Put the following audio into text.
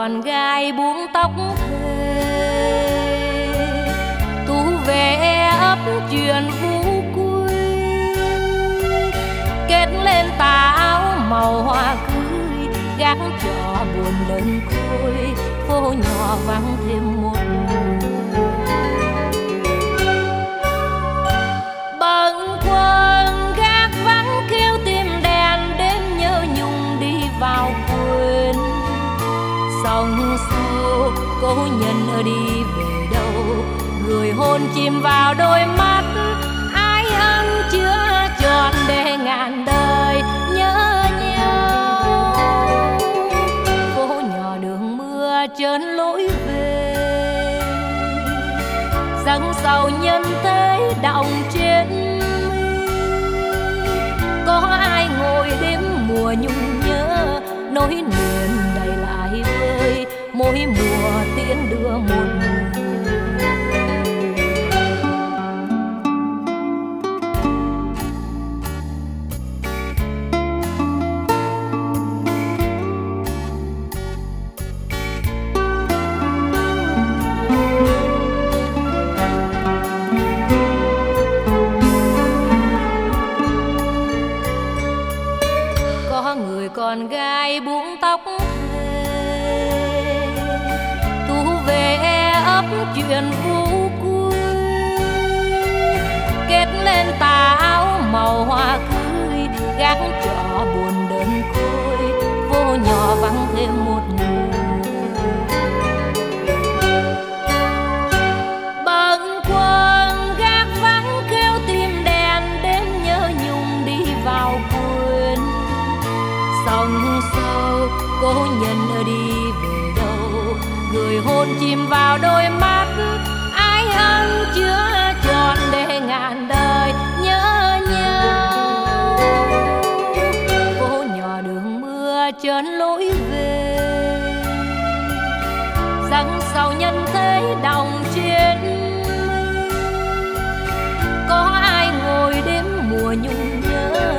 con gái buông tóc thề, tú về ấp chuyện vũ quy, kết lên tà áo màu hoa cưới, gác cho buồn đơn côi, phố nhỏ vắng thêm một người. Bâng khuâng gác vắng kêu tìm đèn, đến nhớ nhung đi vào quên. Sông sâu cô nhân ở đi về đâu, người hôn chìm vào đôi mắt, ai ân chưa tròn để ngàn đời nhớ nhau. Phố nhỏ đường mưa trơn lối về, dâng sầu nhân thế đọng trên mi. Có ai ngồi đêm mùa nhung nhớ, nỗi niềm đầy lại vơi, mỗi mùa tiễn đưa một người. Có người con gái buông tóc thề, tú về ấp chuyện vũ quy, kết lên tà áo màu hoa cưới, gác cho buồn đơn côi, phố nhỏ vắng thêm một người. Bâng khuâng gác vắng kêu tìm đèn, đến nhớ nhung đi vào quên. Sông sâu cô nhân ở đi về đâu, người hôn chìm vào đôi mắt, ai ân chưa tròn để ngàn đời nhớ nhau. Phố nhỏ đường mưa trơn lối về, dâng sầu nhân thế đọng trên mi. Có ai ngồi đêm mùa nhung nhớ,